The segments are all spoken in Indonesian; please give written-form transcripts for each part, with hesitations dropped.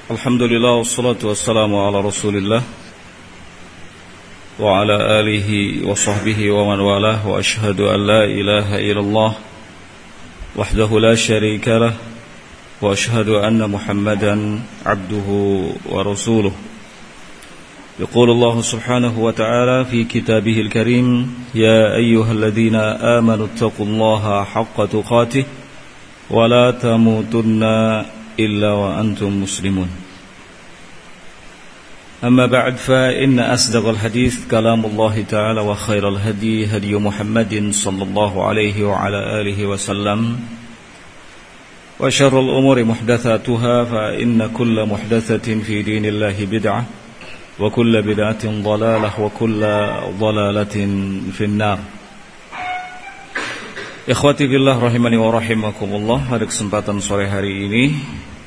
Alhamdulillah wassalatu wassalamu ala Rasulillah wa ala alihi wa sahbihi wa man walah wa ashhadu an la ilaha illallah wahdahu la syarika lah wa ashhadu anna Muhammadan abduhu wa rasuluh. Yaqulu Allah subhanahu wa ta'ala fi kitabihil karim, ya ayyuhalladzina amanu taqullaha haqqa tuqatih wa la tamutunna إلا وأنتم مسلمون. أما بعد فإن أصدق الحديث كلام الله تعالى وخير الهدي هدي محمد صلى الله عليه وعلى آله وسلم وشر الأمور محدثاتها فإن كل محدثة في دين الله بدعة وكل بدعة ضلالة وكل ضلالة في النار. Ikhwati fillah rahimani wa rahimakumullah. Pada kesempatan sore hari ini,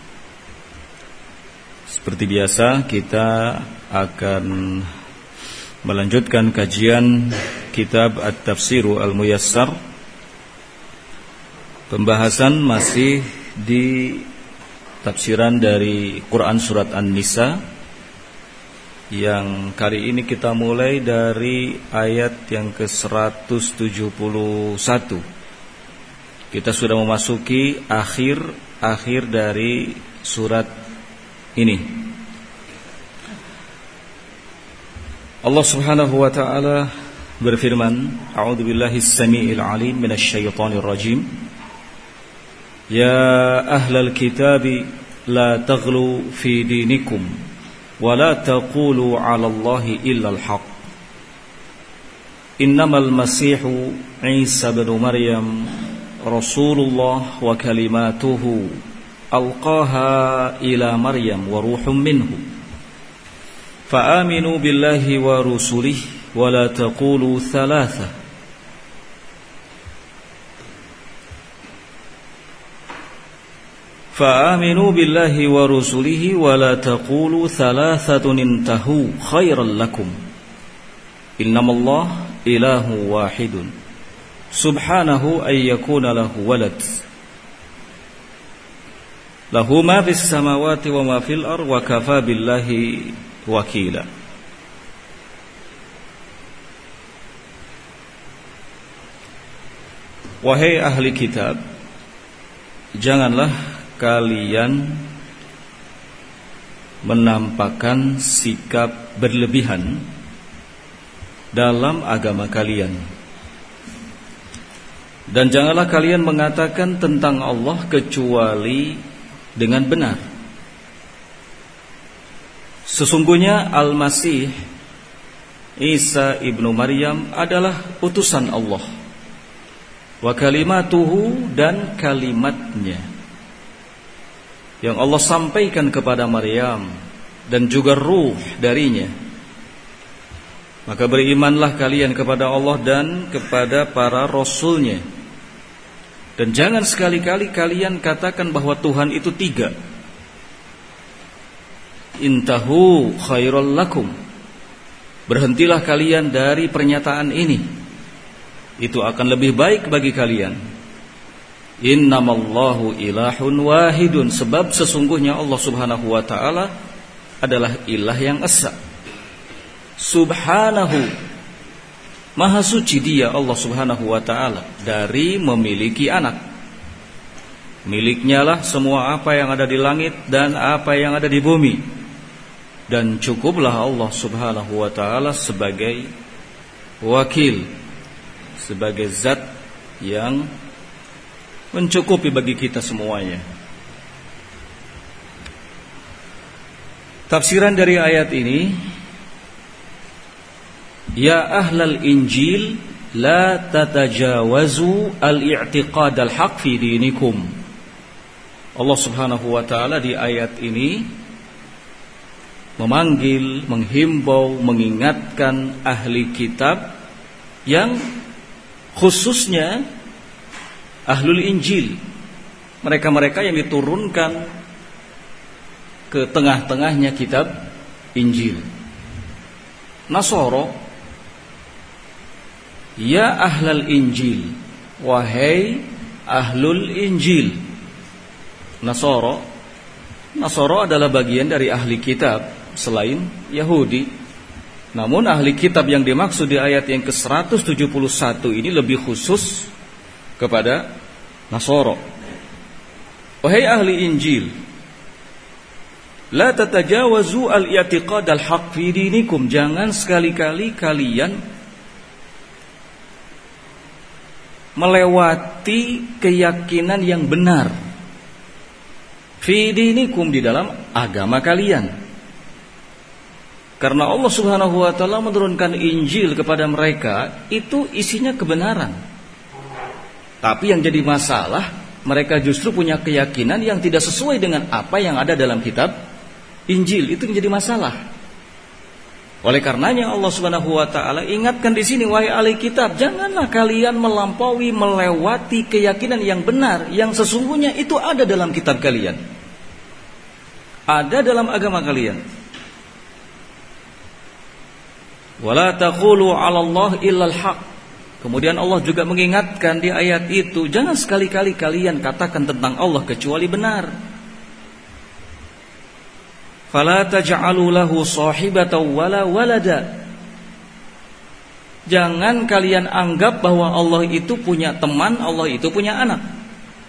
seperti biasa kita akan melanjutkan kajian kitab At-Tafsiru Al-Muyassar. Pembahasan masih di tafsiran dari Quran Surat An-Nisa, yang kali ini kita mulai dari ayat yang ke-171. Kita sudah memasuki akhir dari surat ini. Allah Subhanahu wa ta'ala berfirman, A'udzu billahi as-sami'il 'alim minasy syaithanir rajim. Ya ahlal kitabi la taghlu fi dinikum wa la taqulu 'ala Allahi illa al-haq. Innamal masihu Isa ibn Maryam Rasulullah wa kalimatuhu alqaha ila Maryam wa ruhum minhu fa'aminu billahi wa rusulihi wa la taqulu thalatha fa'aminu billahi wa rusulihi wa la taqulu thalathatun intahu khairan lakum innamallah ilahu wahidun subhanahu ay yakuna lahu walad lahu ma fis samawati wa ma fil ard wa kafa billahi wakila. Wahai ahli kitab, janganlah kalian menampakkan sikap berlebihan dalam agama kalian. Dan janganlah kalian mengatakan tentang Allah kecuali dengan benar. Sesungguhnya Al-Masih Isa ibnu Maryam adalah utusan Allah. Wa kalimatuhu, dan kalimatnya yang Allah sampaikan kepada Maryam, dan juga ruh darinya. Maka berimanlah kalian kepada Allah dan kepada para rasulnya. Dan jangan sekali-kali kalian katakan bahwa Tuhan itu tiga. Intahu khairul lakum. Berhentilah kalian dari pernyataan ini. Itu akan lebih baik bagi kalian. Innamallahu ilahun wahidun. Sebab sesungguhnya Allah subhanahu wa ta'ala adalah ilah yang esa. Subhanahu, Maha suci dia Allah subhanahu wa ta'ala dari memiliki anak. Miliknya lah semua apa yang ada di langit dan apa yang ada di bumi. Dan cukuplah Allah subhanahu wa ta'ala sebagai wakil, sebagai zat yang mencukupi bagi kita semuanya. Tafsiran dari ayat ini, ya ahlal injil la tatajawazu al-i'tiqad al-haq fi dinikum. Allah subhanahu wa ta'ala di ayat ini memanggil, menghimbau, mengingatkan ahli kitab, yang khususnya ahlul injil, mereka-mereka yang diturunkan ke tengah-tengahnya kitab Injil. Nasoro, ya ahlal Injil, wahai ahlul Injil. Nasoro Nasara adalah bagian dari ahli kitab selain Yahudi. Namun ahli kitab yang dimaksud di ayat yang ke-171 ini lebih khusus kepada Nasara. Wahai ahli Injil, la tatajawazu al-i'tiqad al-haq fi dinikum. Jangan sekali-kali kalian melewati keyakinan yang benar fi dinikum, di dalam agama kalian. Karena Allah Subhanahu wa taala menurunkan Injil kepada mereka itu isinya kebenaran. Tapi yang jadi masalah, mereka justru punya keyakinan yang tidak sesuai dengan apa yang ada dalam kitab Injil. Itu menjadi masalah. Oleh karenanya Allah Subhanahu wa taala ingatkan di sini, wahai ahli kitab, janganlah kalian melampaui, melewati keyakinan yang benar yang sesungguhnya itu ada dalam kitab kalian. Ada dalam agama kalian. Wala taqulu 'ala Allah illal haq. Kemudian Allah juga mengingatkan di ayat itu, jangan sekali-kali kalian katakan tentang Allah kecuali benar. Fala taj'alu lahu sahibatan wala walada. Jangan kalian anggap bahwa Allah itu punya teman, Allah itu punya anak.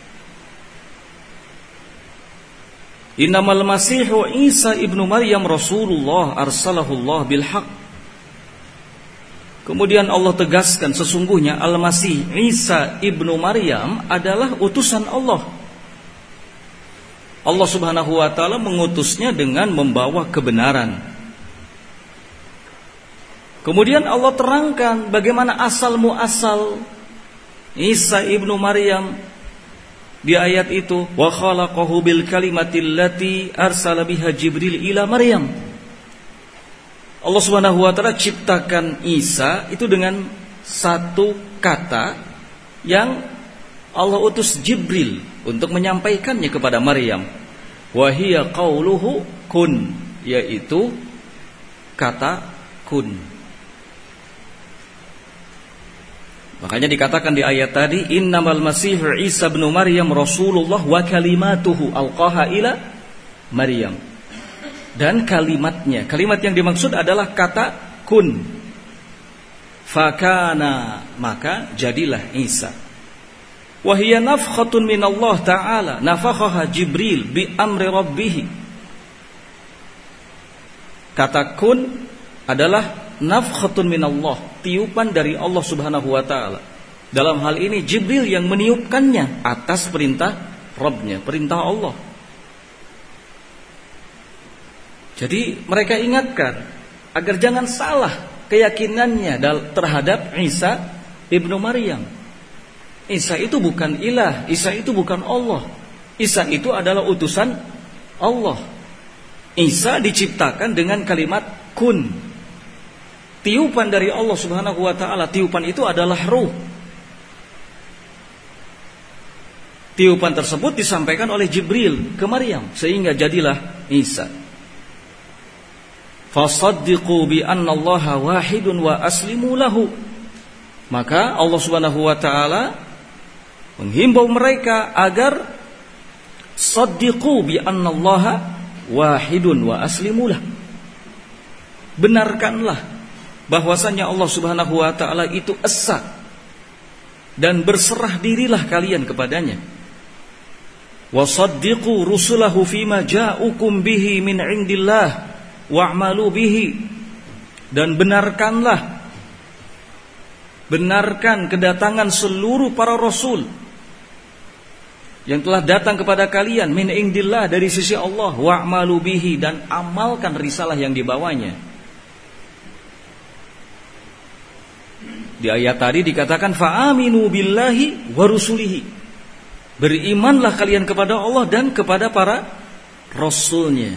Innamal masihu Isa ibnu Maryam Rasulullah arsalahullah bil haq. Kemudian Allah tegaskan, sesungguhnya Al-Masih Isa ibnu Maryam adalah utusan Allah. Allah Subhanahu wa taala mengutusnya dengan membawa kebenaran. Kemudian Allah terangkan bagaimana asal muasal Isa ibnu Maryam di ayat itu, wa khalaqahu bil kalimatil lati arsala biha Jibril ila Maryam. Allah Subhanahu wa taala ciptakan Isa itu dengan satu kata yang Allah utus Jibril untuk menyampaikannya kepada Maryam. Wa hiya qauluhu kun, yaitu kata kun. Makanya dikatakan di ayat tadi, innamal masih Isa bin Maryam Rasulullah wa kalimatuhu alqaha ila Maryam. Dan kalimatnya, kalimat yang dimaksud adalah kata kun. Fakana, maka jadilah Isa. Wa hiya nafkhatun min Allah taala, nafakhaha Jibril bi amri rabbih. Kata kun adalah nafkhatun min Allah, tiupan dari Allah Subhanahu wa taala. Dalam hal ini Jibril yang meniupkannya atas perintah Rabbnya, perintah Allah. Jadi mereka ingatkan agar jangan salah keyakinannya terhadap Isa ibnu Maryam. Isa itu bukan ilah, Isa itu bukan Allah. Isa itu adalah utusan Allah. Isa diciptakan dengan kalimat kun, tiupan dari Allah Subhanahu wa taala. Tiupan itu adalah ruh. Tiupan tersebut disampaikan oleh Jibril ke Maryam sehingga jadilah Isa. Fasaddiqu bi anna Allaha wahidun wa aslimu lahu. Maka Allah Subhanahu wa taala menghimbau mereka agar saddiqu bi anna Allaha wahidun wa aslimu lahu. Benarkanlah bahwasanya Allah Subhanahu wa taala itu esa, dan berserah dirilah kalian kepadanya. Wasaddiqu rusulahu fima ja'ukum bihi min indillah wa'malu bihi. Dan benarkan kedatangan seluruh para rasul yang telah datang kepada kalian min indillah, dari sisi Allah, wa'malu bihi, dan amalkan risalah yang dibawanya. Di ayat tadi dikatakan fa'aminu billahi wa rusulihi. Berimanlah kalian kepada Allah dan kepada para rasulnya.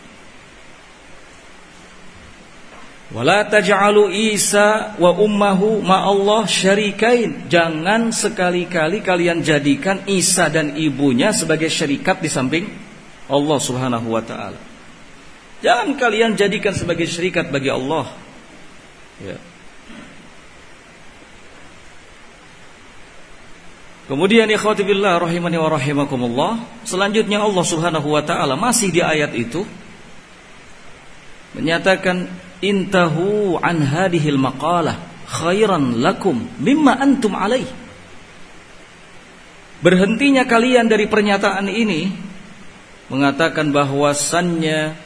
Wala taj'alu Isa wa ummahu ma'allah syarikain. Jangan sekali-kali kalian jadikan Isa dan ibunya sebagai syarikat di samping Allah Subhanahu wa taala. Jangan kalian jadikan sebagai syarikat bagi Allah. Ya. Kemudian ikhwati billah rahimani wa rahimakumullah, selanjutnya Allah Subhanahu wa taala masih di ayat itu menyatakan intahu an hadhil maqalah khairan lakum mimma antum alaih. Berhentinya kalian dari pernyataan ini mengatakan bahwasannya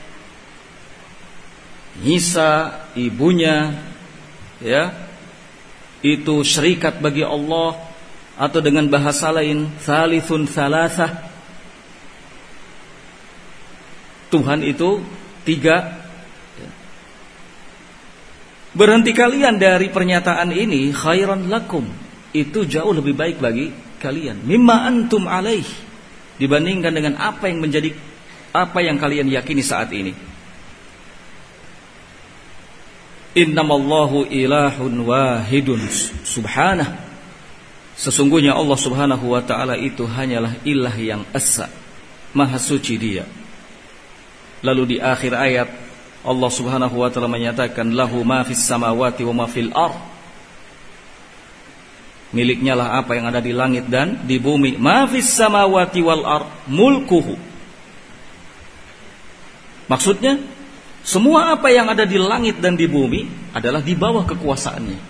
Isa ibunya ya itu syarikat bagi Allah, atau dengan bahasa lain tsalithun tsalatsah, Tuhan itu 3. Berhenti kalian dari pernyataan ini khairan lakum, itu jauh lebih baik bagi kalian, mimma antum alaih, dibandingkan dengan apa yang kalian yakini saat ini. Innamallahu ilahun wahidun subhanah, sesungguhnya Allah Subhanahu wa ta'ala itu hanyalah ilah yang esa, maha suci Dia. Lalu di akhir ayat Allah Subhanahu wa ta'ala menyatakan lahu ma fis samawati wa ma fil ardh, miliknya lah apa yang ada di langit dan di bumi. Ma fis samawati wal ardh mulkuhu, maksudnya semua apa yang ada di langit dan di bumi adalah di bawah kekuasaannya.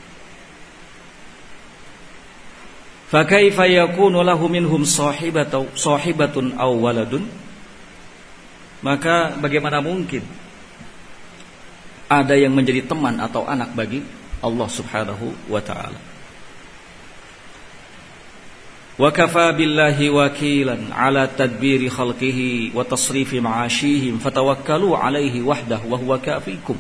Fa kaifa yakunu lahu minhum sahibatun aw waladun, maka bagaimana mungkin ada yang menjadi teman atau anak bagi Allah Subhanahu wa ta'ala. Wa kafa billahi wakilan ala tadbiri khalqihi wa tasrifi ma'ashihim fatawakkalu alaihi wahdah wa huwa kafikum.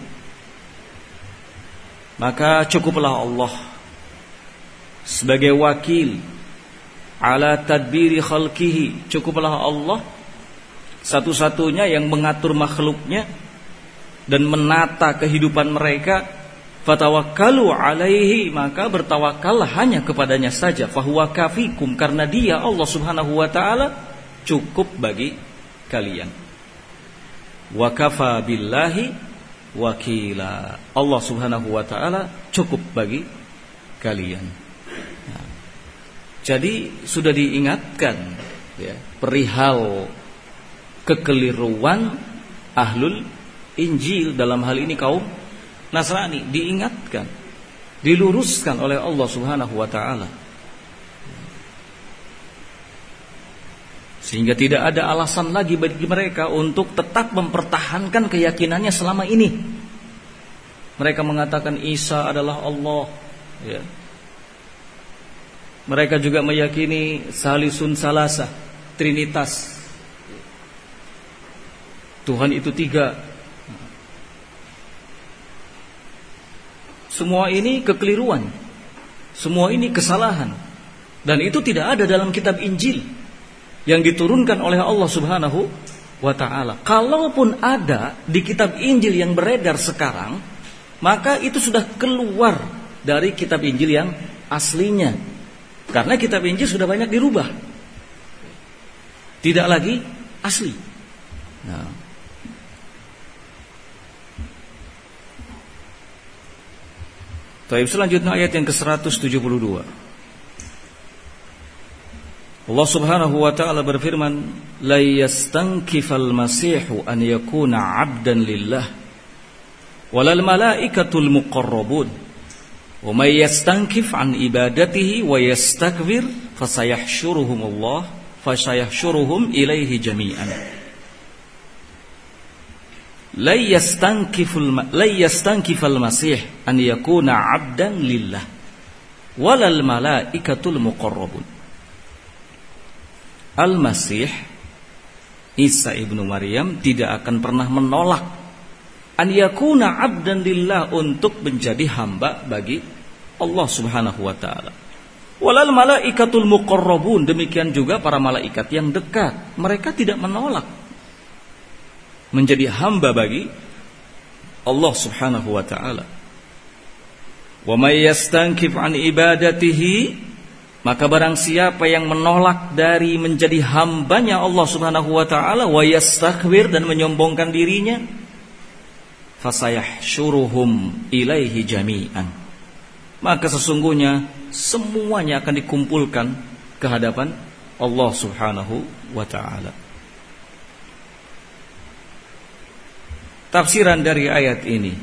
Maka cukuplah Allah sebagai wakil ala tadbiri khalqihi, cukuplah Allah satu-satunya yang mengatur makhluknya dan menata kehidupan mereka. Fatawakkalu alaihi, maka bertawakallah hanya kepadanya saja. Fahuwa kafikum, karena Dia Allah Subhanahu wa ta'ala cukup bagi kalian. Wa kafa billahi wakila, Allah Subhanahu wa ta'ala cukup bagi kalian. Nah, jadi sudah diingatkan ya, perihal kekeliruan ahlul Injil, dalam hal ini kaum Nasrani, diingatkan, diluruskan oleh Allah Subhanahu wa ta'ala, sehingga tidak ada alasan lagi bagi mereka untuk tetap mempertahankan keyakinannya selama ini. Mereka mengatakan Isa adalah Allah ya. Mereka juga meyakini salisun salasah, trinitas, Tuhan itu 3. Semua ini kekeliruan, semua ini kesalahan, dan itu tidak ada dalam kitab Injil yang diturunkan oleh Allah Subhanahu wa ta'ala. Kalaupun ada di kitab Injil yang beredar sekarang, maka itu sudah keluar dari kitab Injil yang aslinya, karena kitab Injil sudah banyak dirubah, tidak lagi asli. Nah, baik, selanjutnya ayat yang ke-172. Allah Subhanahu wa ta'ala berfirman, la yastankifal masihu an yakuna 'abdan lillah walal malaikatul muqarrabun wa may yastankif an ibadatihi wa yastakbir fasayahsyuruhum ilaihi jami'an. La yastankifal masih an yakuna 'abdan lillah walal malaikatul muqarrabun. Al-Masih Isa ibnu Maryam tidak akan pernah menolak an yakuna 'abdan lillah, untuk menjadi hamba bagi Allah Subhanahu wa ta'ala. Walal malaikatul muqarrabun, demikian juga para malaikat yang dekat, mereka tidak menolak menjadi hamba bagi Allah Subhanahu wa ta'ala. Wa may yastankif an ibadatihi, maka barang siapa yang menolak dari menjadi hambanya Allah Subhanahu wa ta'ala, wa yastakbir, dan menyombongkan dirinya, fasayahsyuruhum ilaihi jami'an, maka sesungguhnya semuanya akan dikumpulkan ke hadapan Allah Subhanahu wa ta'ala. Tafsiran dari ayat ini,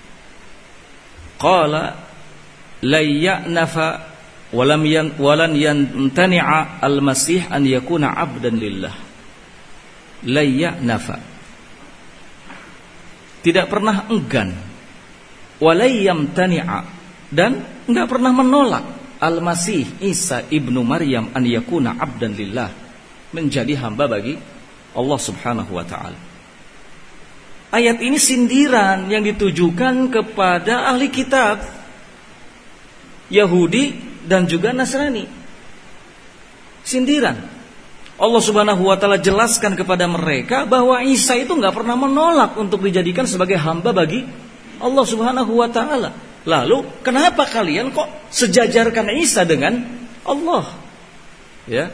qala la ya'nafa walan yantani'a al-masih an yakuna 'abdan lillah. La ya'nafa, tidak pernah enggan, wala yamtani'a, dan enggak pernah menolak al-masih Isa ibnu Maryam an yakuna 'abdan lillah, menjadi hamba bagi Allah Subhanahu wa ta'ala. Ayat ini sindiran yang ditujukan kepada ahli kitab Yahudi dan juga Nasrani. Sindiran. Allah Subhanahu wa ta'ala jelaskan kepada mereka bahwa Isa itu enggak pernah menolak untuk dijadikan sebagai hamba bagi Allah Subhanahu wa ta'ala. Lalu kenapa kalian kok sejajarkan Isa dengan Allah? Ya.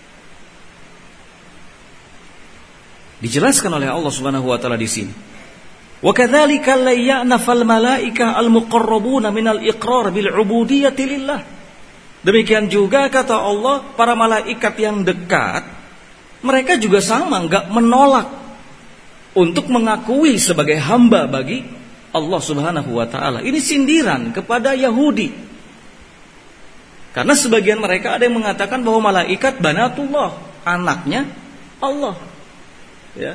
Dijelaskan oleh Allah Subhanahu wa ta'ala di sini. Wa kadzalika la ya'nafal malaika al-muqarrabuna minal iqrar bil 'ubudiyyati lillah. Demikian juga kata Allah, para malaikat yang dekat, mereka juga sama enggak menolak untuk mengakui sebagai hamba bagi Allah Subhanahu wa ta'ala. Ini sindiran kepada Yahudi. Karena sebagian mereka ada yang mengatakan bahwa malaikat banatullah, anaknya Allah. Ya.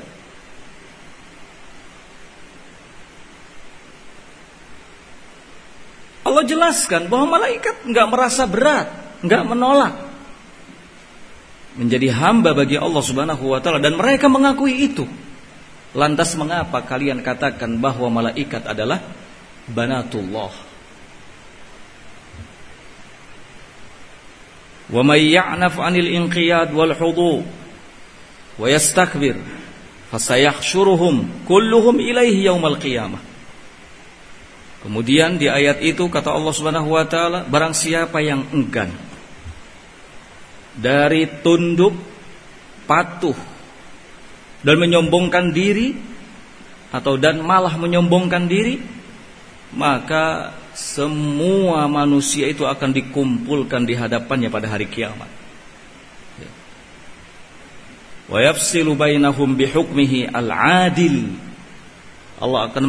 Allah jelaskan bahwa malaikat enggak merasa berat, enggak menolak menjadi hamba bagi Allah Subhanahu wa ta'ala, dan mereka mengakui itu. Lantas mengapa kalian katakan bahwa malaikat adalah banatullah? Wa may ya'naf 'anil inqiyad wal hudu wa yastakbir fasayahsyuruhum kulluhum ilaihi yaumal qiyamah. Kemudian di ayat itu kata Allah Subhanahu wa ta'ala, barang siapa yang enggan dari tunduk, patuh, dan menyombongkan diri, atau dan malah menyombongkan diri, maka semua manusia itu akan dikumpulkan di hadapannya pada hari kiamat. Wa yafsilu bainahum bihukmihi al-adil. Allah akan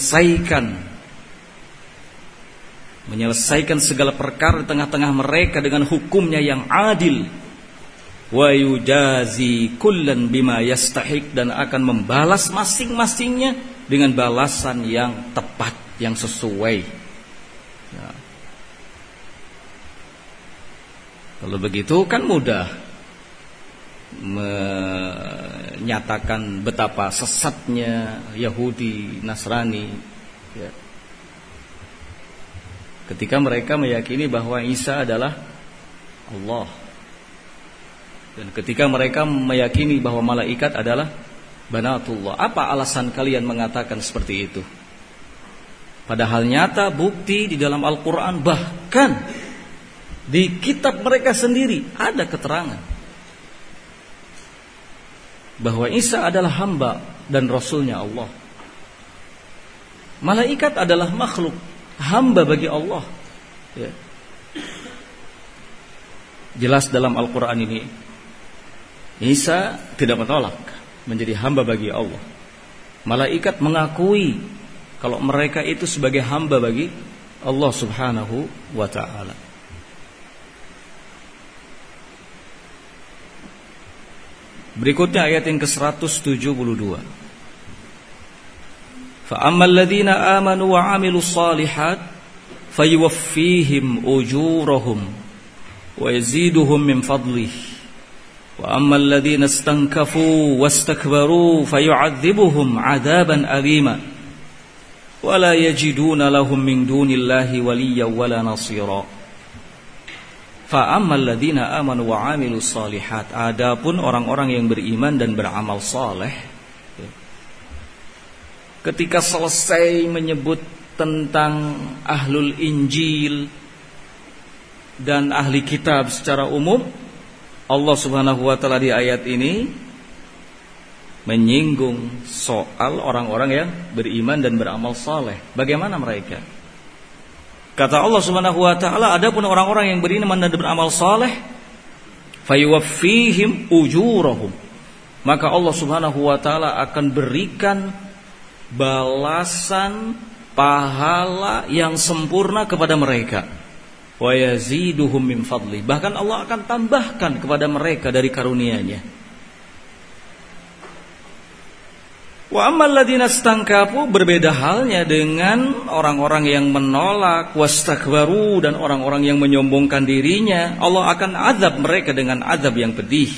menyelesaikan segala perkara di tengah-tengah mereka dengan hukumnya yang adil. Wa yujazi kullan bima yastahiq, dan akan membalas masing-masingnya dengan balasan yang tepat, yang sesuai. Ya. Kalau begitu kan mudah menyatakan betapa sesatnya Yahudi, Nasrani, ya, ketika mereka meyakini bahwa Isa adalah Allah, dan ketika mereka meyakini bahwa malaikat adalah banatullah. Apa alasan kalian mengatakan seperti itu? Padahal nyata bukti di dalam Al-Quran, bahkan di kitab mereka sendiri ada keterangan bahwa Isa adalah hamba dan rasulnya Allah. Malaikat adalah makhluk, hamba bagi Allah. Ya. Jelas dalam Al-Quran ini, Isa tidak menolak menjadi hamba bagi Allah. Malaikat mengakui kalau mereka itu sebagai hamba bagi Allah Subhanahu wa ta'ala. Berikutnya ayat yang ke-172. فَأَمَّا الَّذِينَ آمَنُوا وَعَمِلُوا الصَّالِحَاتِ فَيُوَفِّيهِمْ أُجُورَهُمْ وَيَزِيدُهُمْ مِنْ فَضْلِهِ وَأَمَّا الَّذِينَ اسْتَنْكَفُوا وَاسْتَكْبَرُوا فَيُعَذِّبُهُمْ عَذَابًا أَلِيمًا وَلَا يَجِدُونَ لَهُم مِّن دُونِ اللَّهِ وَلِيًّا وَلَا نَصِيرًا. فَأَمَّا الَّذِينَ آمَنُوا وَعَمِلُوا الصَّالِحَاتِ, adapun orang-orang yang beriman dan beramal saleh, ketika selesai menyebut tentang ahlul Injil dan ahli kitab secara umum, Allah Subhanahu wa ta'ala di ayat ini menyinggung soal orang-orang yang beriman dan beramal saleh. Bagaimana mereka? Kata Allah Subhanahu wa ta'ala, adapun orang-orang yang beriman dan beramal saleh, fayuwaffihim ujurahum, maka Allah Subhanahu wa taala akan berikan balasan pahala yang sempurna kepada mereka. Wa yaziduhum min fadli, bahkan Allah akan tambahkan kepada mereka dari karunia-Nya. Wa ammal ladzina stankafu, berbeda halnya dengan orang-orang yang menolak, wastakbaru, dan orang-orang yang menyombongkan dirinya. Allah akan azab mereka dengan azab yang pedih,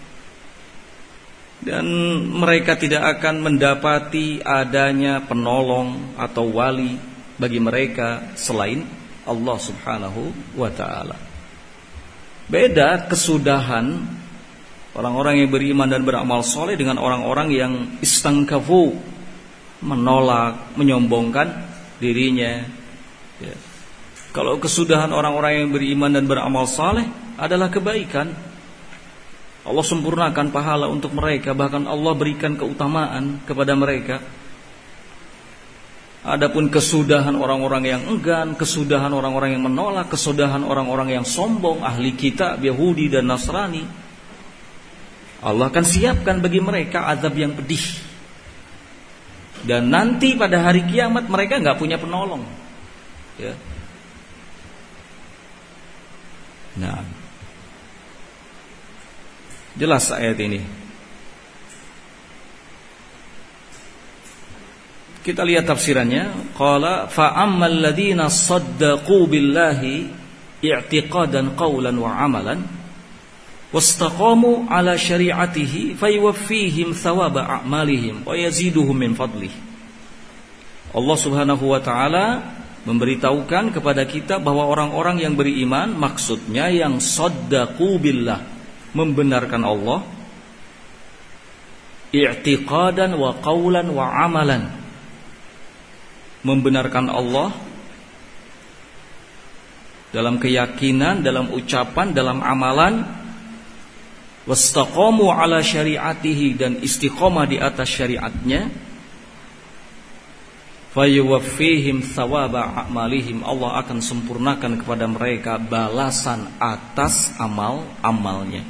dan mereka tidak akan mendapati adanya penolong atau wali bagi mereka selain Allah Subhanahu wa ta'ala. Beda kesudahan orang-orang yang beriman dan beramal soleh dengan orang-orang yang istangkafu, menolak, menyombongkan dirinya. Ya. Kalau kesudahan orang-orang yang beriman dan beramal soleh adalah kebaikan, Allah sempurnakan pahala untuk mereka, bahkan Allah berikan keutamaan kepada mereka. Adapun kesudahan orang-orang yang enggan, kesudahan orang-orang yang menolak, kesudahan orang-orang yang sombong, ahli kitab, Yahudi dan Nasrani, Allah akan siapkan bagi mereka azab yang pedih. Dan nanti pada hari kiamat mereka gak punya penolong. Ya. Nah, jelas ayat ini. Kita lihat tafsirannya. Qala fa ammal ladzina saddaqu billahi i'tiqadan qawlan wa amalan wastaqamu ala syari'atihi fayuwaffihim thawaba a'malihim wa yaziduhum min fadlih. Allah Subhanahu wa taala memberitahukan kepada kita bahwa orang-orang yang beriman, maksudnya yang saddaqu billah, membenarkan Allah, i'tiqadan wa qawlan wa amalan, membenarkan Allah dalam keyakinan, dalam ucapan, dalam amalan, wastaqamu ala syari'atihi, dan istiqomah di atas syariatnya, fayuwaffihim thawaba a'malihim, Allah akan sempurnakan kepada mereka balasan atas amal-amalnya,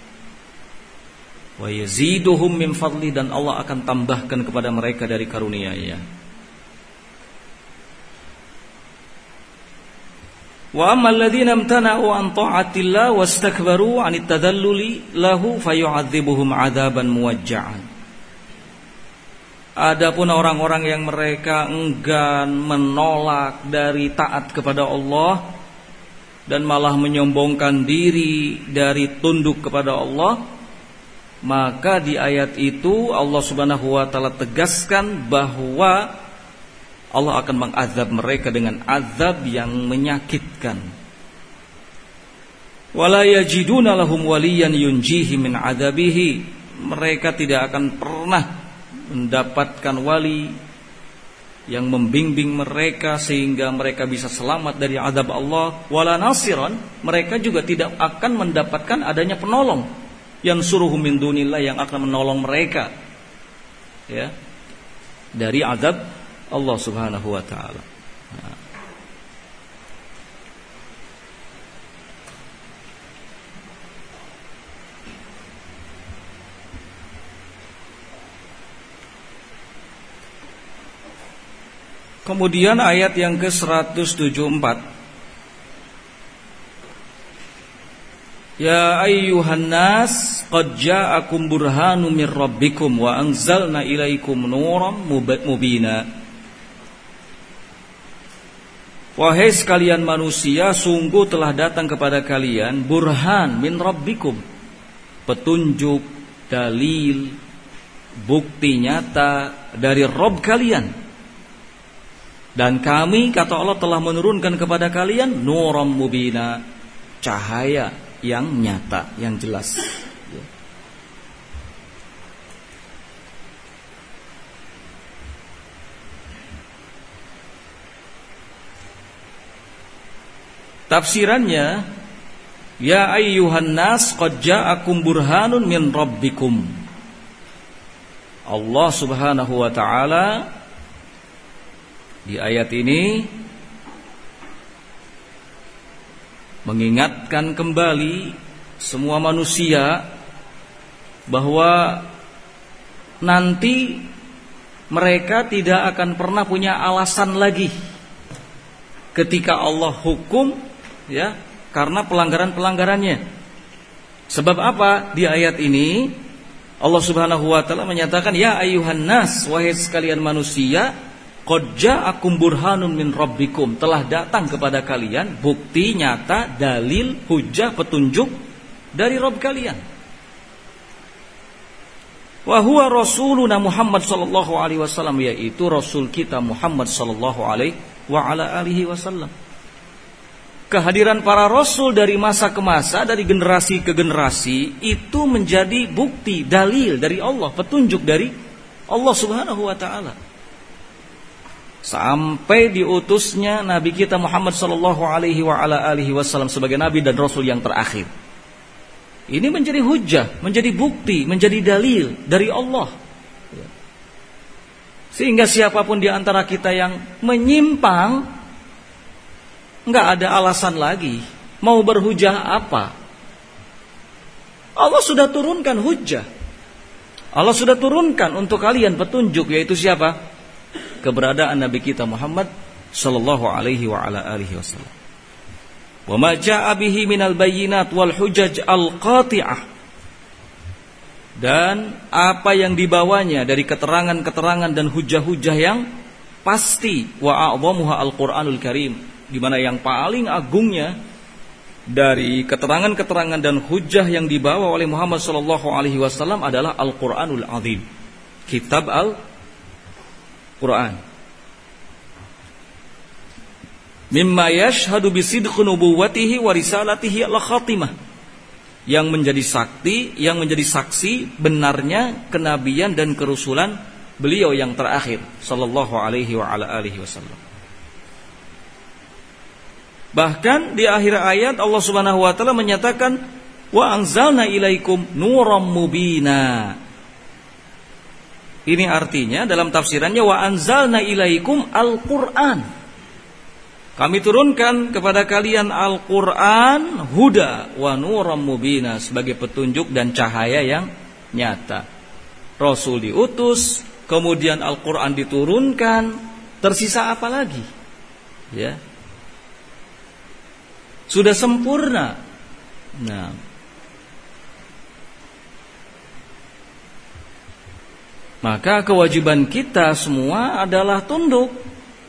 wa yaziduhum min fadli, dan Allah akan tambahkan kepada mereka dari karunia-Nya. Wa ammal ladzina imtana'u an ta'atillah wastakbaru 'anit tadalluli lahu fayu'adzibuhum 'adzaban muwajja'an. Adapun orang-orang yang mereka enggan, menolak dari taat kepada Allah dan malah menyombongkan diri dari tunduk kepada Allah, maka di ayat itu Allah Subhanahu wa taala tegaskan bahwa Allah akan mengazab mereka dengan azab yang menyakitkan. Wala yajiduna lahum waliyan yunjihi min adzabihi, mereka tidak akan pernah mendapatkan wali yang membimbing mereka sehingga mereka bisa selamat dari azab Allah. Wala nasiran, mereka juga tidak akan mendapatkan adanya penolong yang suruhum min dunillah, yang akan menolong mereka, ya, dari azab Allah Subhanahu wa ta'ala. Kemudian ayat yang ke-174. Ya ayyuhan nas qad ja'akum burhanun mir rabbikum wa anzalna ilaikum nuran mubina. Wahai sekalian manusia, sungguh telah datang kepada kalian burhan min rabbikum, petunjuk, dalil, bukti nyata dari Rabb kalian. Dan kami, kata Allah, telah menurunkan kepada kalian nuran mubina, cahaya yang nyata, yang jelas. Tafsirannya, ya ayyuhan nas qad ja'akum burhanun min rabbikum. Allah Subhanahu wa ta'ala di ayat ini mengingatkan kembali semua manusia bahwa nanti mereka tidak akan pernah punya alasan lagi ketika Allah hukum, ya, karena pelanggaran-pelanggarannya. Sebab apa? Di ayat ini Allah Subhanahu wa taala menyatakan, ya ayyuhan nas, wahai sekalian manusia, qad ja'akum burhanun min rabbikum, telah datang kepada kalian bukti nyata, dalil, hujah, petunjuk dari Rabb kalian. Wa huwa rasuluna Muhammad sallallahu alaihi wasallam, yaitu rasul kita Muhammad sallallahu alaihi wa ala alihi wasallam. Kehadiran para rasul dari masa ke masa, dari generasi ke generasi, itu menjadi bukti, dalil dari Allah, petunjuk dari Allah Subhanahu wa taala. Sampai diutusnya Nabi kita Muhammad sallallahu alaihi wa ala alihi wasallam sebagai nabi dan rasul yang terakhir. Ini menjadi hujjah, menjadi bukti, menjadi dalil dari Allah. Sehingga siapapun di antara kita yang menyimpang, enggak ada alasan lagi mau berhujjah apa. Allah sudah turunkan hujjah. Allah sudah turunkan untuk kalian petunjuk, yaitu siapa? Keberadaan Nabi kita Muhammad sallallahu alaihi wa ala alihi wasallam. Wa ma jaa'a bihi minal bayyinat wal hujaj al-qati'ah, dan apa yang dibawanya dari keterangan-keterangan dan hujah-hujah yang pasti. Wa a'dhamuha al-Qur'anul Karim, di mana yang paling agungnya dari keterangan-keterangan dan hujah yang dibawa oleh Muhammad sallallahu alaihi wasallam adalah Al-Qur'anul Azim, kitab Al-Qur'an. Mimma yashhadu bisidqi nubuwwatihi wa risalatihi al-khatimah, yang menjadi saksi benarnya kenabian dan kerusulan beliau yang terakhir sallallahu alaihi wa ala alihi wasallam. Bahkan di akhir ayat Allah Subhanahu wa taala menyatakan, wa anzalna ilaikum nuram mubina. Ini artinya dalam tafsirannya, wa anzalna ilaikum al-Qur'an, kami turunkan kepada kalian Al-Quran, huda wa nuram mubina, sebagai petunjuk dan cahaya yang nyata. Rasul diutus, kemudian Al-Quran diturunkan, tersisa apa lagi? Ya, sudah sempurna. Nah, maka kewajiban kita semua adalah tunduk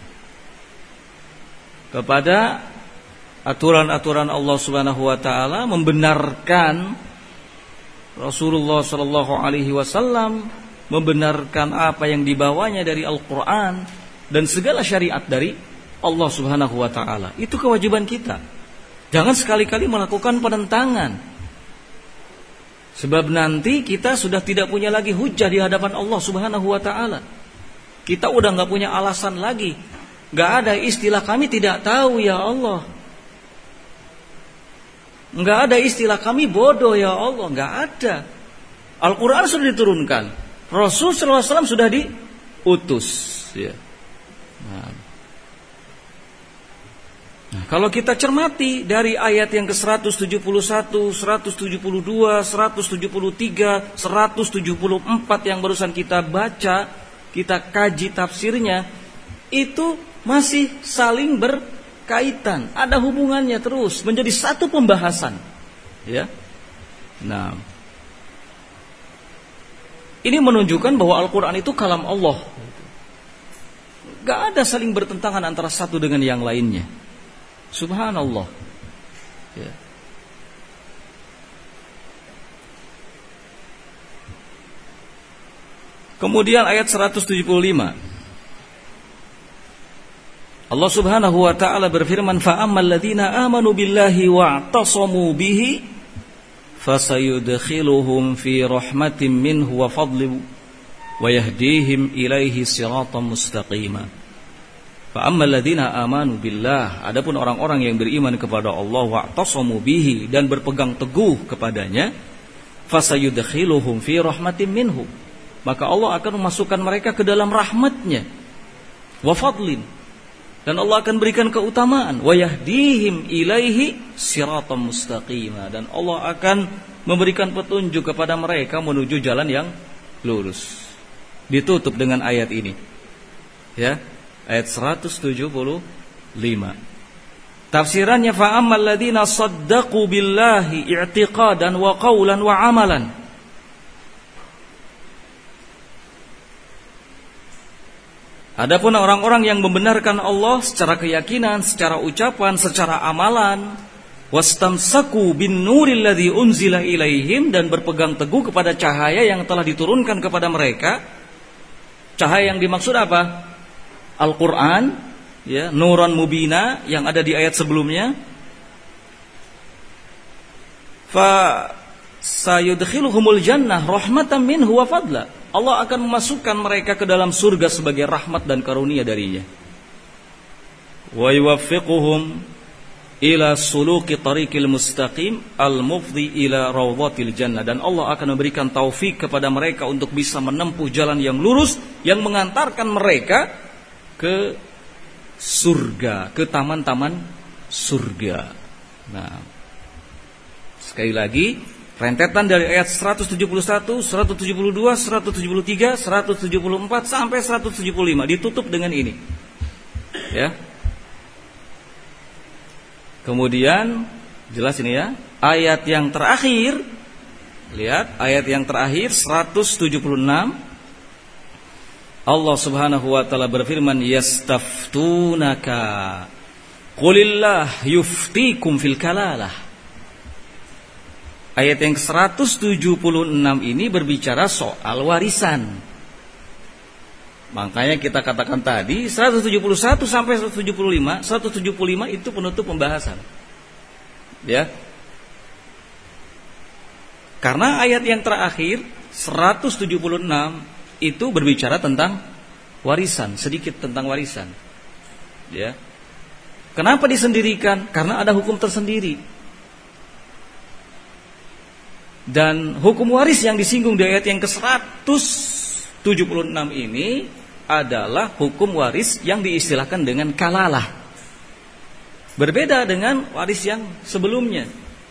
kepada aturan-aturan Allah Subhanahu wa taala, membenarkan Rasulullah sallallahu alaihi wasallam, membenarkan apa yang dibawanya dari Al-Qur'an dan segala syariat dari Allah Subhanahu wa taala. Itu kewajiban kita. Jangan sekali-kali melakukan penentangan. Sebab nanti kita sudah tidak punya lagi hujjah di hadapan Allah Subhanahu wa taala. Kita udah enggak punya alasan lagi. Enggak ada istilah kami tidak tahu ya Allah. Enggak ada istilah kami bodoh ya Allah. Enggak ada. Al-Quran sudah diturunkan, Rasul sallallahu alaihi wasallam sudah diutus, ya. Nah, kalau kita cermati dari ayat yang ke-171, 172, 173, 174 yang barusan kita baca, kita kaji tafsirnya, itu masih saling berkaitan, ada hubungannya terus, menjadi satu pembahasan, ya. Nah, ini menunjukkan bahwa Al-Quran itu kalam Allah. Gak ada saling bertentangan antara satu dengan yang lainnya. Subhanallah, ya. Kemudian ayat 175, Allah Subhanahu wa taala berfirman, fa ammal ladzina amanu billahi wa'tasamu bihi fasayudkhiluhum fi rahmatin minhu wa fadlin wa yahdihim ilaihi siratan mustaqima. Fa ammal ladzina amanu billah, adapun orang-orang yang beriman kepada Allah, wa'tasamu bihi, dan berpegang teguh kepadanya, fasayudkhiluhum fi rahmatin minhu, maka Allah akan memasukkan mereka ke dalam rahmatnya, wa fadlin, Dan Allah akan berikan keutamaan. Wa yahdihim ilaihi siratam mustaqima. Dan Allah akan memberikan petunjuk kepada mereka menuju jalan yang lurus. Ditutup dengan ayat ini. Ya, ayat 175. Tafsirannya fa'ammal ladzina saddaqu billahi i'tiqadan wa qawlan wa amalan. Adapun orang-orang yang membenarkan Allah secara keyakinan, secara ucapan, secara amalan, wastamsaku bin nuril ladzi unzila ilaihim, dan berpegang teguh kepada cahaya yang telah diturunkan kepada mereka. Cahaya yang dimaksud apa? Al-Qur'an, ya, nuran mubina yang ada di ayat sebelumnya. Fa sayudkhiluhumul jannah rahmatan minhu wa fadla. Allah akan memasukkan mereka ke dalam surga sebagai rahmat dan karunia darinya. Wa yuwaffiquhum ila suluki tariqil mustaqim al-mufdi ila rawdatil jannah. Dan Allah akan memberikan taufik kepada mereka untuk bisa menempuh jalan yang lurus yang mengantarkan mereka ke surga, ke taman-taman surga. Nah, sekali lagi rentetan dari ayat 171, 172, 173, 174 sampai 175 ditutup dengan ini. Ya. Kemudian jelas ini ya, ayat yang terakhir. Lihat ayat yang terakhir 176. Allah Subhanahu wa taala berfirman, yastaftunaka qulillah yuftikum fil kalalah. Ayat yang 176 ini berbicara soal warisan. Makanya kita katakan tadi 171 sampai 175, 175 itu penutup pembahasan. Ya. Karena ayat yang terakhir 176 itu berbicara tentang warisan, sedikit tentang warisan. Ya. Kenapa disendirikan? Karena ada hukum tersendiri. Dan hukum waris yang disinggung di ayat yang ke-176 ini adalah hukum waris yang diistilahkan dengan kalalah. Berbeda dengan waris yang sebelumnya.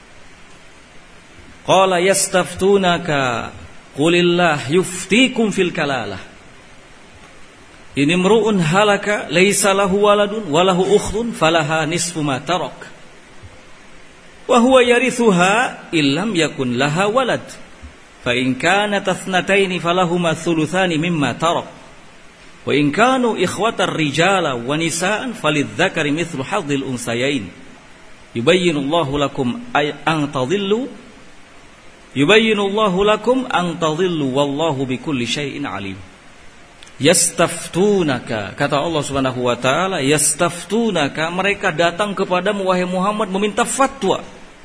Qala yastaftunaka qulillah yuftikum fil kalalah. Ini imru'un halaka laisa lahu waladun wa lahu ukhtun falaha nisfu ma tarak. Wa huwa yarithuha illam yakun laha walad. Fa in kanat athnataini falahuma thuluthani mimma tarak. Wa in kanu ikhwatar rijala wa nisaan falidh-dzakari mithlu hadhil unthayain. Yubayyinullahu lakum an tadhillu. Yubayyinullahu lakum an tadhillu wallahu bikulli syai'in alim. Yastaftunaka, kata Allah Subhanahu wa taala, yastaftunaka, mereka datang kepadamu wahai Muhammad meminta fatwa.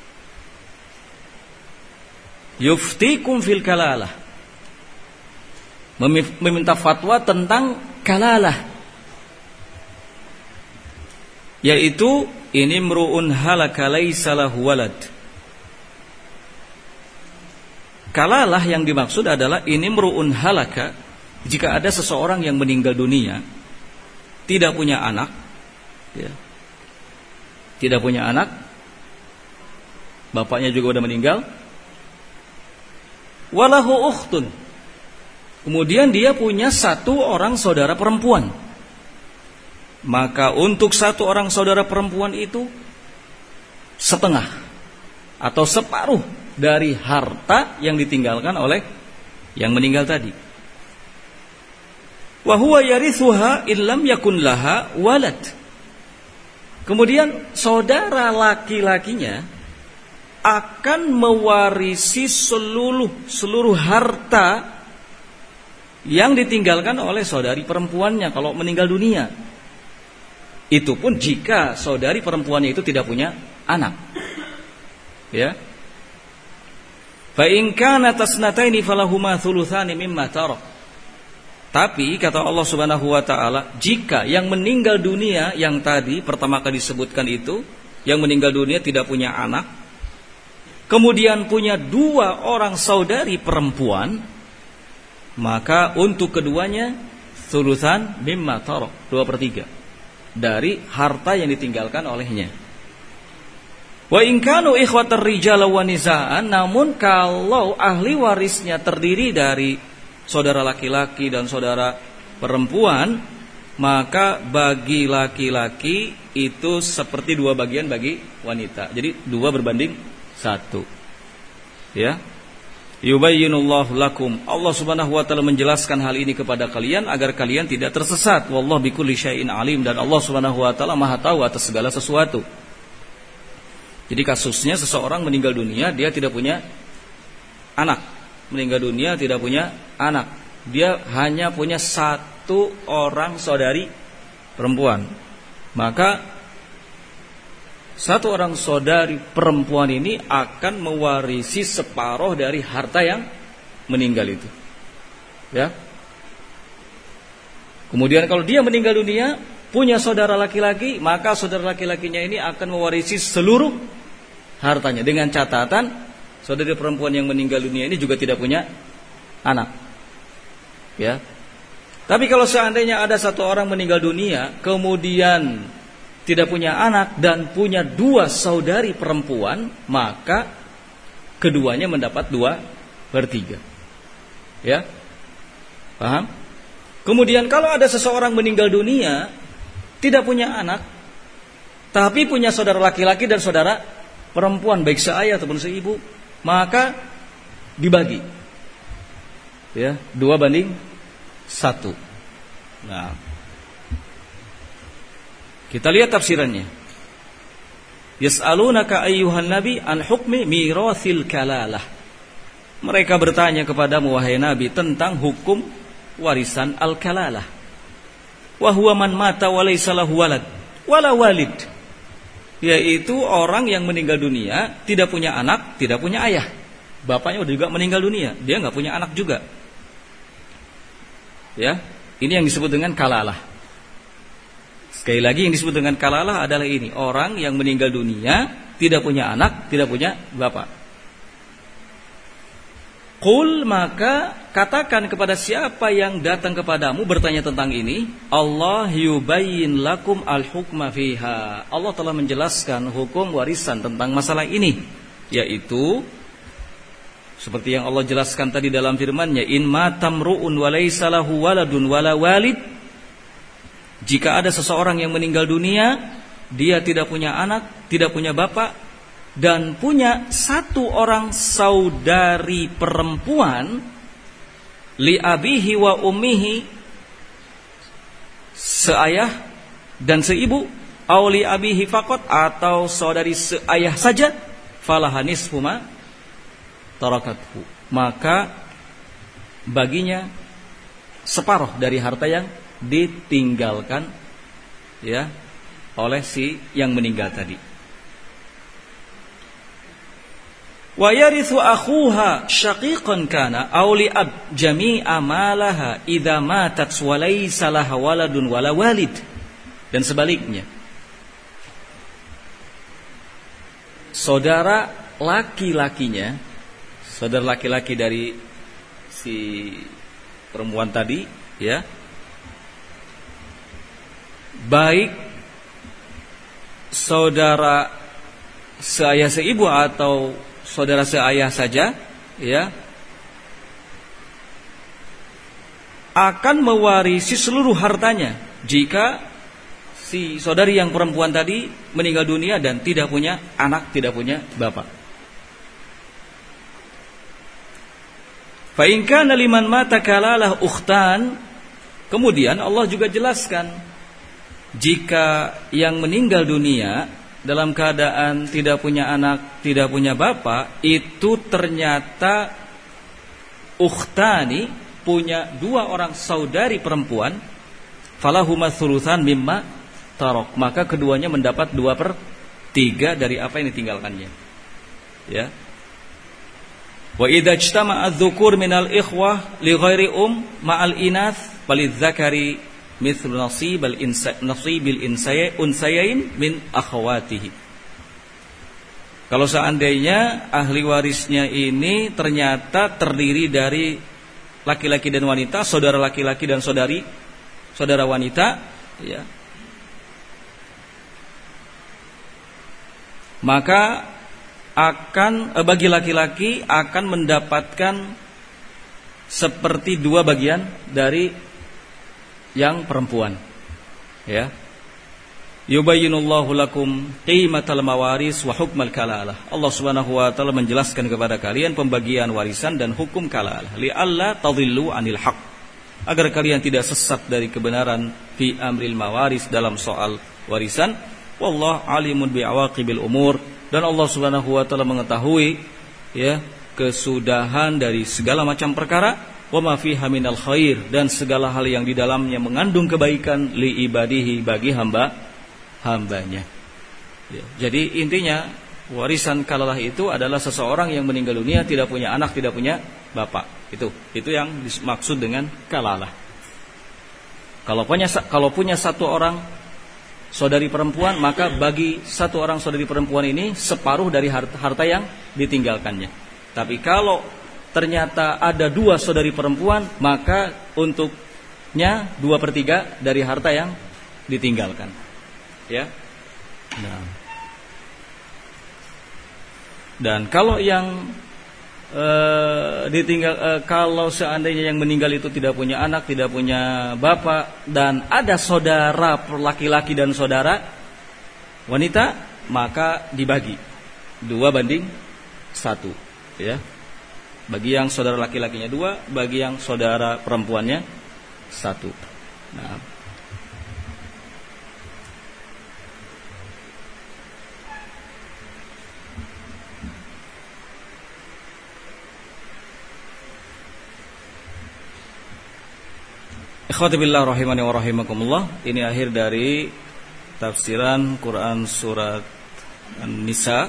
Yuftikum fil kalalah, meminta fatwa tentang kalalah, yaitu ini mru'un halaka laisa lahu walad. Kalalah yang dimaksud adalah ini mru'un halaka, jika ada seseorang yang meninggal dunia, tidak punya anak, ya, tidak punya anak, bapaknya juga sudah meninggal, walahu ukhtun, kemudian dia punya satu orang saudara perempuan, maka untuk satu orang saudara perempuan itu setengah atau separuh dari harta yang ditinggalkan oleh yang meninggal tadi. Wa huwa yarithuha illam yakun laha walad. Kemudian saudara laki-lakinya akan mewarisi seluruh harta yang ditinggalkan oleh saudari perempuannya kalau meninggal dunia. Itu pun jika saudari perempuannya itu tidak punya anak. Ya. Fa in kanat tasnataini falahuma thulutsani mimma tarak. Tapi kata Allah Subhanahu wa taala, jika yang meninggal dunia yang tadi pertama kali disebutkan itu, yang meninggal dunia tidak punya anak, kemudian punya dua orang saudari perempuan, maka untuk keduanya thulutsan mimma tarak, 2/3. dari harta yang ditinggalkan olehnya. Wa in kanu ikhwatar rijal wa nisaan, namun kalau ahli warisnya terdiri dari saudara laki-laki dan saudara perempuan, maka bagi laki-laki itu seperti 2 bagian bagi wanita. Jadi 2 berbanding 1. Ya. Yubayyinullahu lakum. Allah Subhanahu wa taala menjelaskan hal ini kepada kalian agar kalian tidak tersesat. Wallahu bikulli syai'in alim, dan Allah Subhanahu wa taala Maha tahu atas segala sesuatu. Jadi kasusnya seseorang meninggal dunia, dia tidak punya anak. Meninggal dunia tidak punya anak. Dia hanya punya 1 orang saudari perempuan. Maka 1 orang saudari perempuan ini akan mewarisi separuh dari harta yang meninggal itu. Ya. Kemudian kalau dia meninggal dunia, punya saudara laki-laki, maka saudara laki-lakinya ini akan mewarisi seluruh hartanya. Dengan catatan, saudari perempuan yang meninggal dunia ini juga tidak punya anak. Ya. Tapi kalau seandainya ada 1 orang meninggal dunia, kemudian tidak punya anak dan punya 2 saudari perempuan, maka keduanya mendapat 2/3. Ya, paham? Kemudian kalau ada seseorang meninggal dunia tidak punya anak, tapi punya saudara laki-laki dan saudara perempuan, baik seayah ataupun seibu, maka dibagi. Ya, 2/1. Nah, kita lihat tafsirannya. Yas'alunaka ayyuhan nabi an hukmi mirathil kalalah. Mereka bertanya kepadamu wahai nabi tentang hukum warisan al-kalalah. Wa huwa man mata wa laysa lahu walad wala walid. Yaitu orang yang meninggal dunia, tidak punya anak, tidak punya ayah. Bapaknya juga meninggal dunia, dia enggak punya anak juga. Ya, ini yang disebut dengan kalalah. Sekali lagi, yang disebut dengan kalalah adalah ini, orang yang meninggal dunia, tidak punya anak, tidak punya bapak. Qul, maka katakan kepada siapa yang datang kepadamu bertanya tentang ini, Allah yubayyin lakum al-hukma fiha. Allah telah menjelaskan hukum warisan tentang masalah ini, yaitu seperti yang Allah jelaskan tadi dalam firman-Nya, in matamru'un wa laysa lahu waladun wala walid. Jika ada seseorang yang meninggal dunia, dia tidak punya anak, tidak punya bapak, dan punya 1 orang saudari perempuan, li abihi wa ummihi, seayah dan seibu, au li abihi faqat, atau saudari seayah saja, falaha nisfu ma tarakathu, maka baginya separuh dari harta yang ditinggalkan ya oleh si yang meninggal tadi. Wa yarithu akhuha syaqiqan kana aw li ab jami'a malaha idza matat wa laysa laha waladun wala walid. Dan sebaliknya, saudara laki-lakinya, saudara laki-laki dari si perempuan tadi ya, baik saudara seayah seibu atau saudara seayah saja ya, akan mewarisi seluruh hartanya jika si saudari yang perempuan tadi meninggal dunia dan tidak punya anak, tidak punya bapak. Fa in kana liman mata kalalah ukhtan, kemudian Allah juga jelaskan, jika yang meninggal dunia dalam keadaan tidak punya anak, tidak punya bapak, itu ternyata ukhtani, punya 2 orang saudari perempuan, falahuma thulutsan mimma tarok, maka keduanya mendapat 2/3 dari apa yang ditinggalkannya. Ya. Wa idza ijtama'a adz-dzukur minal ikhwah li ghairi ma'al inath falidzakari mithlu nasibil unsayain min akhawatihi. Kalau seandainya ahli warisnya ini ternyata terdiri dari laki-laki dan wanita, saudara laki-laki dan saudara wanita, ya, maka akan bagi laki-laki akan mendapatkan seperti 2 bagian dari yang perempuan. Ya. Yubayyinullahu lakum qimatal mawaris wa hukmal kalalah. Allah Subhanahu wa taala menjelaskan kepada kalian pembagian warisan dan hukum kalalah. Li'alla tadhillu 'anil haqq. Agar kalian tidak sesat dari kebenaran fi amril mawaris dalam soal warisan. Wallahu alimun bi'awaqibil umur. Dan Allah Subhanahu wa taala mengetahui ya kesudahan dari segala macam perkara, wa ma fiha minal khair, dan segala hal yang di dalamnya mengandung kebaikan li ibadihi, bagi hambanya. Ya, jadi intinya warisan kalalah itu adalah seseorang yang meninggal dunia tidak punya anak, tidak punya bapak. Itu yang dimaksud dengan kalalah. Kalau punya satu orang saudari perempuan, maka bagi satu orang saudari perempuan ini separuh dari harta yang ditinggalkannya. Tapi kalau ternyata ada 2 saudari perempuan, maka untuknya 2/3 dari harta yang ditinggalkan. Ya. Nah. Dan kalau yang kalau seandainya yang meninggal itu tidak punya anak, tidak punya bapak, dan ada saudara laki-laki dan saudara wanita, maka dibagi 2/1, ya. Bagi yang saudara laki-lakinya 2, bagi yang saudara perempuannya 1. Nah, ikhwati billah rahimani wa rahimakumullah. Ini akhir dari tafsiran Quran surat An-Nisa.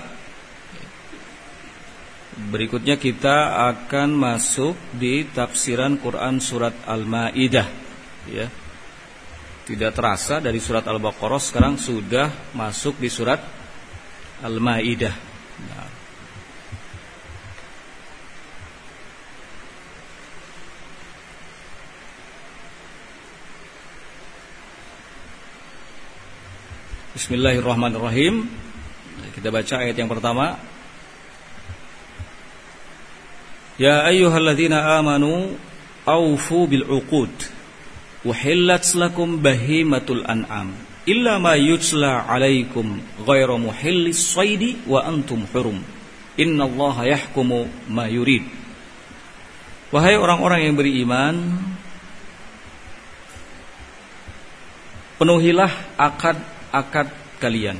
Berikutnya kita akan masuk di tafsiran Quran surat Al-Maidah. Ya. Tidak terasa dari surat Al-Baqarah sekarang sudah masuk di surat Al-Maidah. Nah. Bismillahirrahmanirrahim. Kita baca ayat yang pertama. Ya ayyuhalladzina amanu awfu bil uqud uhillat lakum bahimatul an'am illa ma yutla alaikum ghairu muhillis shaidi wa antum hurum innallaha yahkumu ma yurid. Wahai orang-orang yang beriman, penuhilah akad kalian.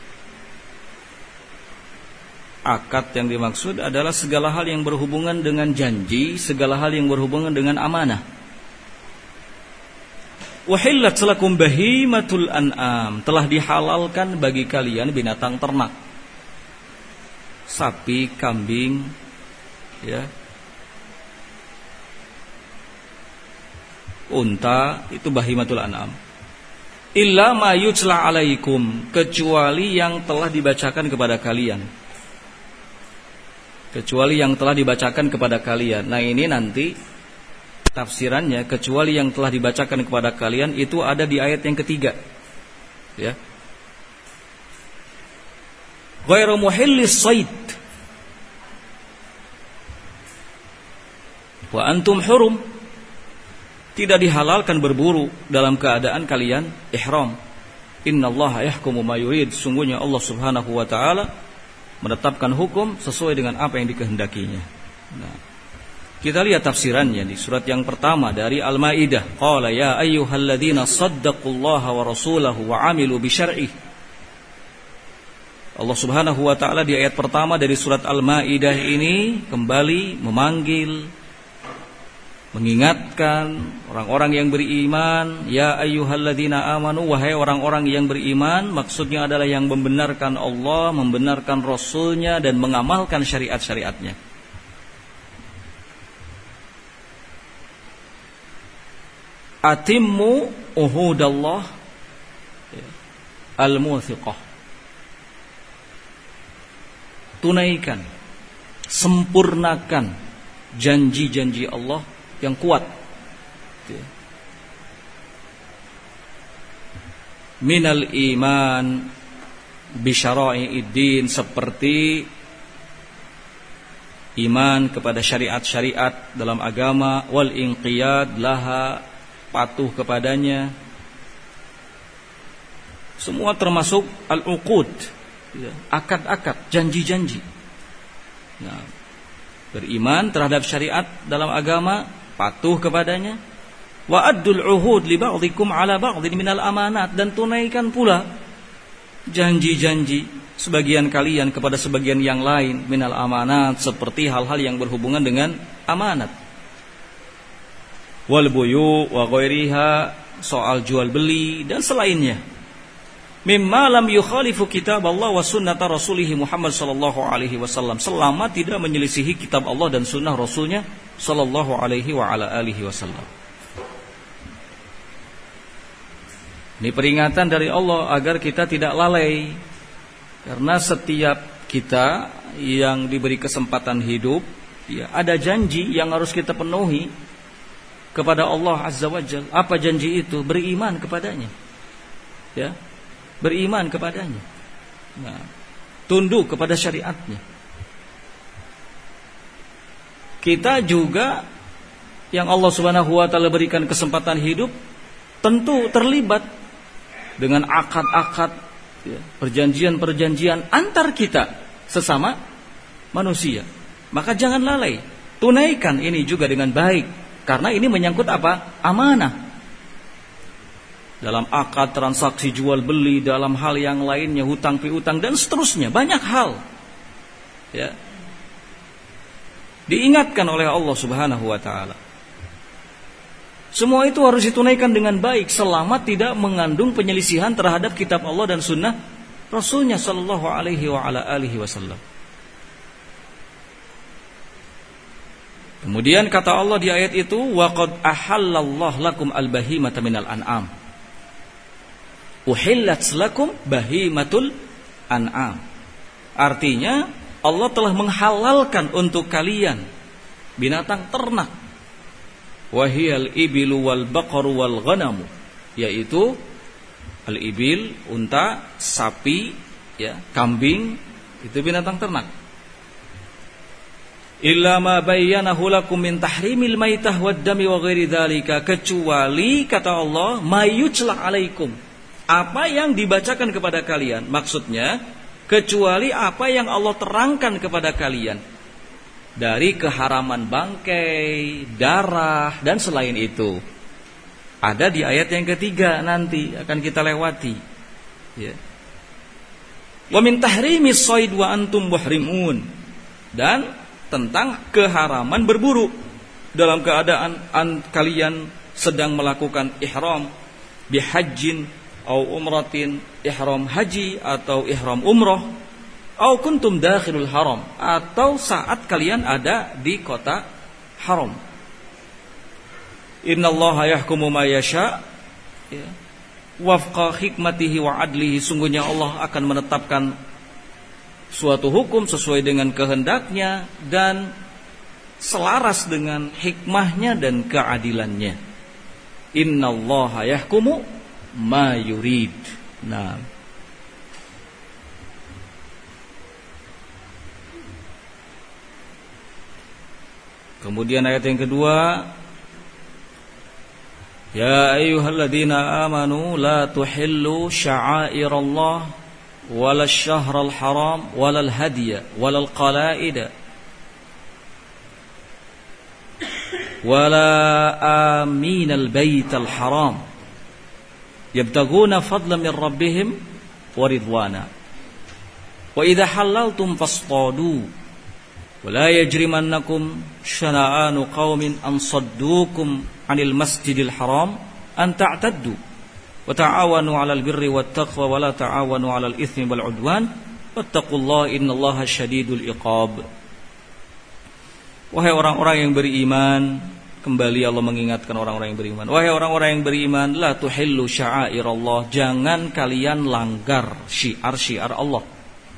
Akad yang dimaksud adalah segala hal yang berhubungan dengan janji, segala hal yang berhubungan dengan amanah. Wahillat lakum bahimatul an'am, telah dihalalkan bagi kalian binatang ternak. Sapi, kambing, ya. Unta, itu bahimatul an'am. Illa ma yutla alaikum, kecuali yang telah dibacakan kepada kalian. Kecuali yang telah dibacakan kepada kalian. Nah, ini nanti tafsirannya, kecuali yang telah dibacakan kepada kalian, itu ada di ayat yang ketiga. Ya. Ghairu muhillis shaid wa antum hurum, tidak dihalalkan berburu dalam keadaan kalian ihram. Innallaha yahkumu ma yurid, sungguhnya Allah Subhanahu wa taala menetapkan hukum sesuai dengan apa yang dikehendakinya. Nah, kita lihat tafsirannya di surat yang pertama dari Al-Maidah. Qala ya ayyuhalladzina saddaqullaha wa rasulahu wa amilu bi syar'ihi. Allah Subhanahu wa taala di ayat pertama dari surat Al-Maidah ini kembali memanggil, mengingatkan orang-orang yang beriman. Ya ayyuhalladzina amanu, wahai orang-orang yang beriman, maksudnya adalah yang membenarkan Allah, membenarkan Rasulnya, dan mengamalkan syariat-syariatnya. Atimmu uhudallah al-muthiqah, tunaikan, sempurnakan janji-janji Allah yang kuat. Minal iman, bisyara'i'iddin, seperti iman kepada syariat-syariat dalam agama, wal inqiyad laha, patuh kepadanya. Semua termasuk al-uqud, akad-akad, janji-janji. Nah, beriman terhadap syariat dalam agama, patuh kepadanya. Wa addul uhud li ba'dikum ala ba'din minal amanat, dan tunaikan pula janji-janji sebagian kalian kepada sebagian yang lain minal amanat, seperti hal-hal yang berhubungan dengan amanat. Wal buyu wa ghairiha, soal jual beli dan selainnya. Mimma lam yukhalifu kitab Allah wa sunnata rasulih Muhammad sallallahu alaihi wasallam, selama tidak menyelisihi kitab Allah dan sunnah Rasulnya sallallahu alaihi wa ala alihi wasallam. Ini peringatan dari Allah agar kita tidak lalai, karena setiap kita yang diberi kesempatan hidup, ya, ada janji yang harus kita penuhi kepada Allah Azza wa Jalla. Apa janji itu? Beriman kepadanya, ya, beriman kepadanya, nah, tunduk kepada syariatnya. Kita juga yang Allah Subhanahu wa taala berikan kesempatan hidup, tentu terlibat dengan akad-akad, ya, perjanjian-perjanjian antar kita sesama manusia. Maka jangan lalai, tunaikan ini juga dengan baik, karena ini menyangkut apa? Amanah. Dalam akad transaksi jual beli, dalam hal yang lainnya, hutang piutang dan seterusnya, banyak hal, ya, diingatkan oleh Allah Subhanahu wa taala. Semua itu harus ditunaikan dengan baik selama tidak mengandung penyelisihan terhadap kitab Allah dan sunnah Rasulnya sallallahu alaihi wa ala alihi wasallam. Kemudian kata Allah di ayat itu, wa qad ahallallahu lakum al-bahimata minal an'am. Uhillat lakum bahimatul an'am. Artinya Allah telah menghalalkan untuk kalian binatang ternak. Wahiyal ibilu wal baqaru wal ghanamu, yaitu al-ibil, unta, sapi, ya, kambing, itu binatang ternak. Illa ma bayyanahu lakum min tahrimil maitah wad dami wa ghairi dzalika, kecuali kata Allah mayutla alaikum, apa yang dibacakan kepada kalian, maksudnya kecuali apa yang Allah terangkan kepada kalian dari keharaman bangkai, darah dan selain itu. Ada di ayat yang ketiga, nanti akan kita lewati, ya. Wa min tahrimis shayd wa antum muhrimun, dan tentang keharaman berburu dalam keadaan kalian sedang melakukan ihram bihajjin au umratin, ihram haji atau ihram umrah, au kuntum dakhilul haram, atau saat kalian ada di kota haram. Innallaha yahkumu ma yasha, ya, wafqa hikmatihi wa adlihi, sungguhnya Allah akan menetapkan suatu hukum sesuai dengan kehendaknya dan selaras dengan hikmahnya dan keadilannya. Innallaha yahkumu ma yurid. Nah, kemudian ayat yang kedua, ya ayyuhalladzina amanu la tuhillu sya'airallah wala syahral haram wala hadiya wala qalaida wala aminal baital haram yabtaguna fadlan min rabbihim wa ridwana wa idza halaltum fastadu wala yajrimannakum syana'anu qaumin an saddukum 'anil masjidil haram an ta'taddu wa ta'awanu 'alal birri wat taqwa wa la ta'awanu 'alal itsmi wal 'udwan wattaqullaha innallaha syadidul iqab. Wahai orang-orang yang beriman, kembali Allah mengingatkan orang-orang yang beriman. Wahai orang-orang yang beriman, la tuhillu sya'airallah, jangan kalian langgar syiar-syiar Allah.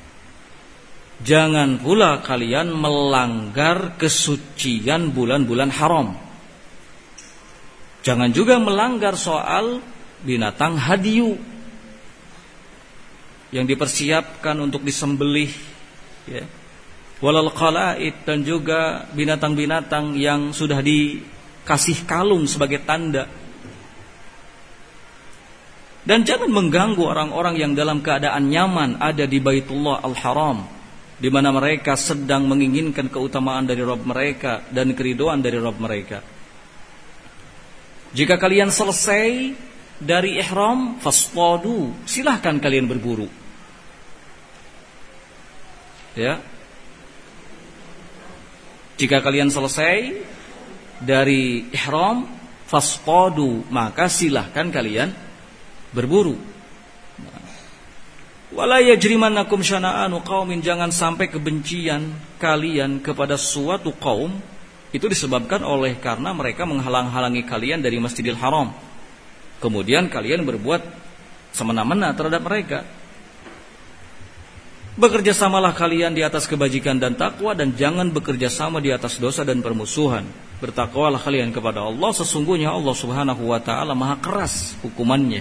Jangan pula kalian melanggar kesucian bulan-bulan haram. Jangan juga melanggar soal binatang hadiyu. yang dipersiapkan untuk disembelih, ya. Walal qala'id, dan juga binatang-binatang yang sudah dikasih kalung sebagai tanda. Dan jangan mengganggu orang-orang yang dalam keadaan nyaman ada di Baitullah Al-Haram, di mana mereka sedang menginginkan keutamaan dari Rabb mereka dan keridhaan dari Rabb mereka. Jika kalian selesai dari ihram, fasfadu, silahkan kalian berburu. Ya. Jika kalian selesai dari ihram, fasfadu, maka silahkan kalian berburu. Wala yajrimannakum syana'anu qaumin, jangan sampai kebencian kalian kepada suatu kaum itu disebabkan oleh karena mereka menghalang-halangi kalian dari Masjidil Haram. Kemudian kalian berbuat semena-mena terhadap mereka. Bekerja samalah kalian di atas kebajikan dan takwa, dan jangan bekerja sama di atas dosa dan permusuhan. Bertakwalah kalian kepada Allah, sesungguhnya Allah Subhanahu wa taala maha keras hukumannya.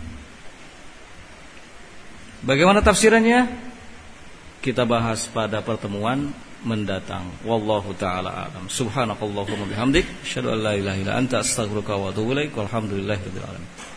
Bagaimana tafsirannya? Kita bahas pada pertemuan mendatang. Wallahu taala a'lam. Subhanakallahumma bihamdik, asyhadu an la ilaha illa anta, astaghfiruka wa atubu ilaik. Walhamdulillahirabbil alamin.